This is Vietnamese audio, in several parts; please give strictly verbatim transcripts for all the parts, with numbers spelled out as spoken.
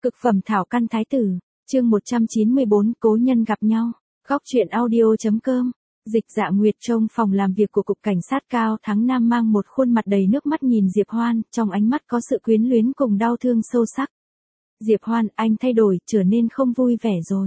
Cực phẩm thảo căn thái tử, chương một trăm chín mươi bốn, cố nhân gặp nhau. Góc truyện audio.com. Dịch Dạ Nguyệt trong phòng làm việc của Cục Cảnh sát Cao Thắng Nam mang một khuôn mặt đầy nước mắt nhìn Diệp Hoan, trong ánh mắt có sự quyến luyến cùng đau thương sâu sắc. Diệp Hoan, anh thay đổi, trở nên không vui vẻ rồi.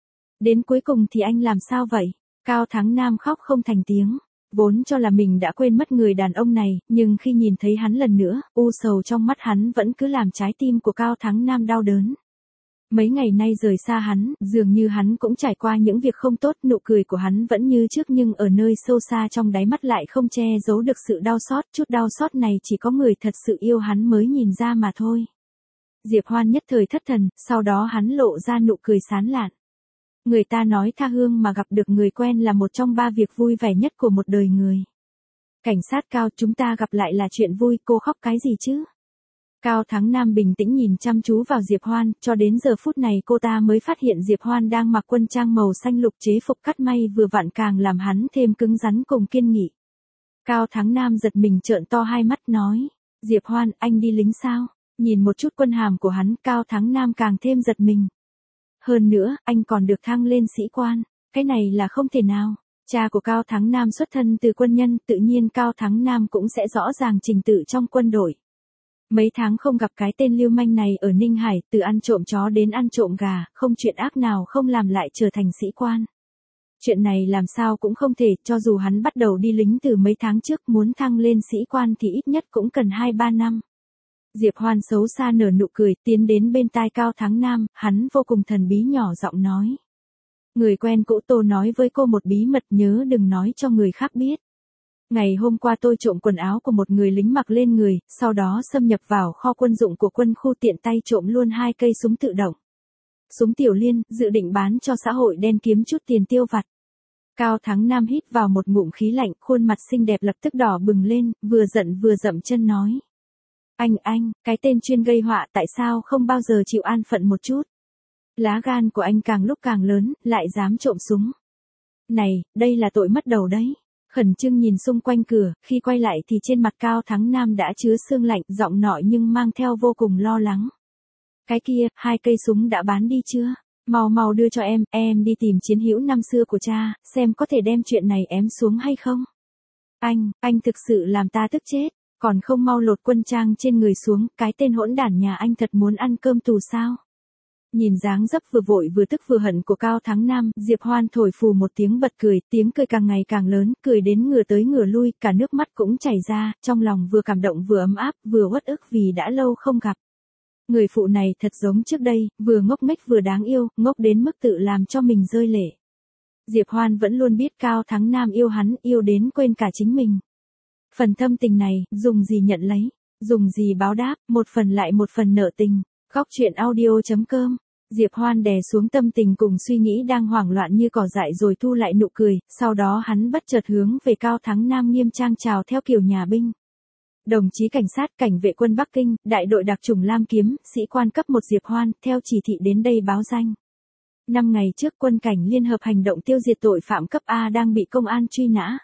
Đến cuối cùng thì anh làm sao vậy? Cao Thắng Nam khóc không thành tiếng. Vốn cho là mình đã quên mất người đàn ông này, nhưng khi nhìn thấy hắn lần nữa, u sầu trong mắt hắn vẫn cứ làm trái tim của Cao Thắng Nam đau đớn. Mấy ngày nay rời xa hắn, dường như hắn cũng trải qua những việc không tốt, nụ cười của hắn vẫn như trước nhưng ở nơi sâu xa trong đáy mắt lại không che giấu được sự đau xót, chút đau xót này chỉ có người thật sự yêu hắn mới nhìn ra mà thôi. Diệp Hoan nhất thời thất thần, sau đó hắn lộ ra nụ cười sán lạn. Người ta nói tha hương mà gặp được người quen là một trong ba việc vui vẻ nhất của một đời người. Cảnh sát Cao, chúng ta gặp lại là chuyện vui, cô khóc cái gì chứ? Cao Thắng Nam bình tĩnh nhìn chăm chú vào Diệp Hoan, cho đến giờ phút này cô ta mới phát hiện Diệp Hoan đang mặc quân trang màu xanh lục chế phục cắt may vừa vặn càng làm hắn thêm cứng rắn cùng kiên nghị. Cao Thắng Nam giật mình trợn to hai mắt nói, Diệp Hoan, anh đi lính sao? Nhìn một chút quân hàm của hắn, Cao Thắng Nam càng thêm giật mình. Hơn nữa, anh còn được thăng lên sĩ quan, cái này là không thể nào. Cha của Cao Thắng Nam xuất thân từ quân nhân, tự nhiên Cao Thắng Nam cũng sẽ rõ ràng trình tự trong quân đội. Mấy tháng không gặp cái tên lưu manh này ở Ninh Hải, từ ăn trộm chó đến ăn trộm gà, không chuyện ác nào không làm lại trở thành sĩ quan. Chuyện này làm sao cũng không thể, cho dù hắn bắt đầu đi lính từ mấy tháng trước, muốn thăng lên sĩ quan thì ít nhất cũng cần hai ba năm. Diệp Hoan xấu xa nở nụ cười, tiến đến bên tai Cao Thắng Nam, hắn vô cùng thần bí nhỏ giọng nói. Người quen cũ Tô nói với cô một bí mật, nhớ đừng nói cho người khác biết. Ngày hôm qua tôi trộm quần áo của một người lính mặc lên người, sau đó xâm nhập vào kho quân dụng của quân khu, tiện tay trộm luôn hai cây súng tự động. Súng tiểu liên, dự định bán cho xã hội đen kiếm chút tiền tiêu vặt. Cao Thắng Nam hít vào một ngụm khí lạnh, khuôn mặt xinh đẹp lập tức đỏ bừng lên, vừa giận vừa dậm chân nói. Anh anh, cái tên chuyên gây họa, tại sao không bao giờ chịu an phận một chút? Lá gan của anh càng lúc càng lớn, lại dám trộm súng. Này, đây là tội mất đầu đấy. Khẩn trương nhìn xung quanh cửa, khi quay lại thì trên mặt Cao Thắng Nam đã chứa sương lạnh, giọng nọi nhưng mang theo vô cùng lo lắng. Cái kia, hai cây súng đã bán đi chưa? Mau mau đưa cho em, em đi tìm chiến hữu năm xưa của cha, xem có thể đem chuyện này ém xuống hay không? Anh, anh thực sự làm ta tức chết. Còn không mau lột quân trang trên người xuống, cái tên hỗn đản nhà anh thật muốn ăn cơm tù sao? Nhìn dáng dấp vừa vội vừa tức vừa hận của Cao Thắng Nam, Diệp Hoan thổi phù một tiếng bật cười, tiếng cười càng ngày càng lớn, cười đến ngửa tới ngửa lui, cả nước mắt cũng chảy ra, trong lòng vừa cảm động vừa ấm áp, vừa uất ức vì đã lâu không gặp. Người phụ này thật giống trước đây, vừa ngốc nghếch vừa đáng yêu, ngốc đến mức tự làm cho mình rơi lệ. Diệp Hoan vẫn luôn biết Cao Thắng Nam yêu hắn, yêu đến quên cả chính mình. Phần thâm tình này, dùng gì nhận lấy, dùng gì báo đáp, một phần lại một phần nợ tình. Góc truyện audio.com. Diệp Hoan đè xuống tâm tình cùng suy nghĩ đang hoảng loạn như cỏ dại rồi thu lại nụ cười, sau đó hắn bất chợt hướng về Cao Thắng Nam nghiêm trang chào theo kiểu nhà binh. Đồng chí cảnh sát, cảnh vệ quân Bắc Kinh, đại đội đặc chủng Lam Kiếm, sĩ quan cấp một Diệp Hoan, theo chỉ thị đến đây báo danh. Năm ngày trước quân cảnh liên hợp hành động tiêu diệt tội phạm cấp A đang bị công an truy nã.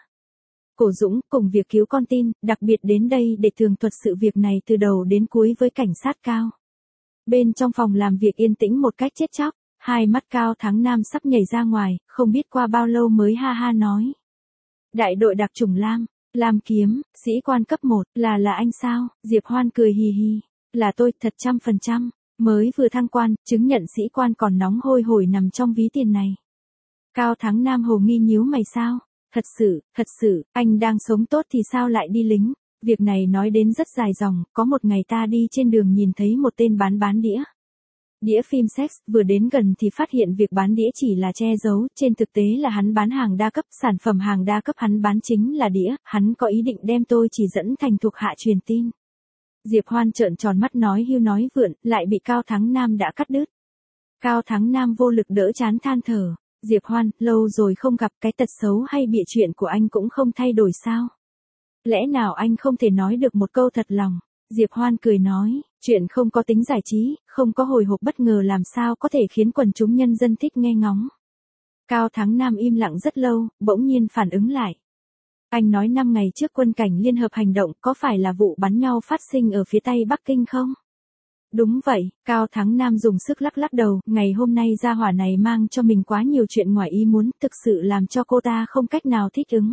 Cổ Dũng, cùng việc cứu con tin, đặc biệt đến đây để tường thuật sự việc này từ đầu đến cuối với cảnh sát Cao. Bên trong phòng làm việc yên tĩnh một cách chết chóc, hai mắt Cao Thắng Nam sắp nhảy ra ngoài, không biết qua bao lâu mới ha ha nói. Đại đội đặc chủng Lam, Lam Kiếm, sĩ quan cấp một, là là anh sao? Diệp Hoan cười hì hì, là tôi, thật trăm phần trăm, mới vừa thăng quan, chứng nhận sĩ quan còn nóng hôi hổi nằm trong ví tiền này. Cao Thắng Nam hồ nghi nhíu mày sao? Thật sự, thật sự, anh đang sống tốt thì sao lại đi lính? Việc này nói đến rất dài dòng, có một ngày ta đi trên đường nhìn thấy một tên bán bán đĩa. Đĩa phim sex, vừa đến gần thì phát hiện việc bán đĩa chỉ là che giấu, trên thực tế là hắn bán hàng đa cấp, sản phẩm hàng đa cấp hắn bán chính là đĩa, hắn có ý định đem tôi chỉ dẫn thành thuộc hạ truyền tin. Diệp Hoan trợn tròn mắt nói hưu nói vượn, lại bị Cao Thắng Nam đã cắt đứt. Cao Thắng Nam vô lực đỡ chán than thở. Diệp Hoan, lâu rồi không gặp, cái tật xấu hay bịa chuyện của anh cũng không thay đổi sao? Lẽ nào anh không thể nói được một câu thật lòng? Diệp Hoan cười nói, chuyện không có tính giải trí, không có hồi hộp bất ngờ làm sao có thể khiến quần chúng nhân dân thích nghe ngóng. Cao Thắng Nam im lặng rất lâu, bỗng nhiên phản ứng lại. Anh nói năm ngày trước quân cảnh liên hợp hành động có phải là vụ bắn nhau phát sinh ở phía tây Bắc Kinh không? Đúng vậy, Cao Thắng Nam dùng sức lắc lắc đầu, ngày hôm nay gia hỏa này mang cho mình quá nhiều chuyện ngoài ý muốn, thực sự làm cho cô ta không cách nào thích ứng.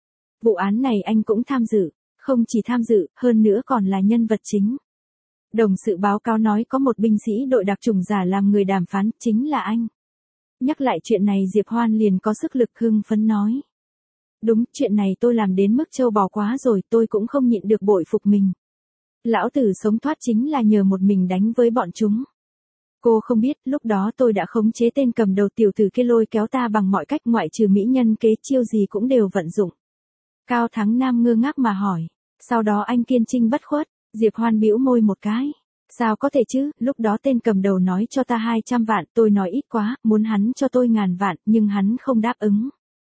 Vụ án này anh cũng tham dự, không chỉ tham dự, hơn nữa còn là nhân vật chính. Đồng sự báo cáo nói có một binh sĩ đội đặc chủng giả làm người đàm phán, chính là anh. Nhắc lại chuyện này Diệp Hoan liền có sức lực hưng phấn nói. Đúng, chuyện này tôi làm đến mức trâu bò quá rồi, tôi cũng không nhịn được bội phục mình. Lão tử sống thoát chính là nhờ một mình đánh với bọn chúng. Cô không biết, lúc đó tôi đã khống chế tên cầm đầu tiểu tử kia lôi kéo ta bằng mọi cách, ngoại trừ mỹ nhân kế chiêu gì cũng đều vận dụng. Cao Thắng Nam ngơ ngác mà hỏi, sau đó anh kiên trinh bất khuất. Diệp Hoan bĩu môi một cái. Sao có thể chứ, lúc đó tên cầm đầu nói cho ta hai trăm vạn, tôi nói ít quá, muốn hắn cho tôi ngàn vạn, nhưng hắn không đáp ứng.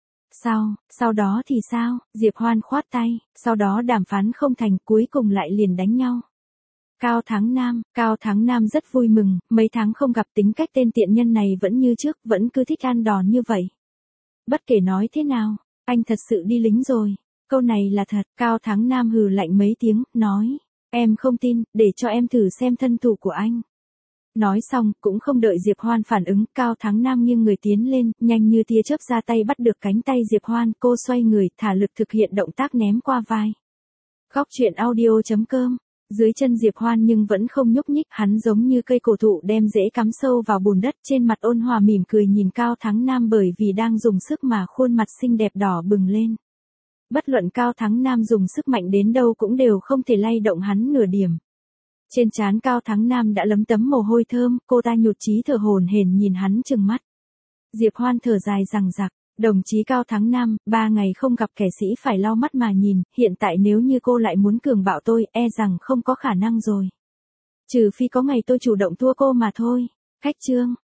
Sao, sau đó thì sao, Diệp Hoan khoát tay, sau đó đàm phán không thành, cuối cùng lại liền đánh nhau. Cao Thắng Nam, Cao Thắng Nam rất vui mừng, mấy tháng không gặp tính cách tên tiện nhân này vẫn như trước, vẫn cứ thích ăn đòn như vậy. Bất kể nói thế nào, anh thật sự đi lính rồi. Câu này là thật, Cao Thắng Nam hừ lạnh mấy tiếng, nói. Em không tin, để cho em thử xem thân thủ của anh. Nói xong, cũng không đợi Diệp Hoan phản ứng, Cao Thắng Nam nghiêng người tiến lên, nhanh như tia chớp ra tay bắt được cánh tay Diệp Hoan, cô xoay người, thả lực thực hiện động tác ném qua vai. Góc truyện audio chấm com. Dưới chân Diệp Hoan nhưng vẫn không nhúc nhích, hắn giống như cây cổ thụ đem rễ cắm sâu vào bùn đất, trên mặt ôn hòa mỉm cười nhìn Cao Thắng Nam bởi vì đang dùng sức mà khuôn mặt xinh đẹp đỏ bừng lên. Bất luận Cao Thắng Nam dùng sức mạnh đến đâu cũng đều không thể lay động hắn nửa điểm. Trên trán Cao Thắng Nam đã lấm tấm mồ hôi thơm, cô ta nhụt chí thở hổn hển nhìn hắn trừng mắt. Diệp Hoan thở dài rằng rặc, đồng chí Cao Thắng Nam, ba ngày không gặp kẻ sĩ phải lau mắt mà nhìn, hiện tại nếu như cô lại muốn cường bạo tôi, e rằng không có khả năng rồi. Trừ phi có ngày tôi chủ động thua cô mà thôi. Khách trương.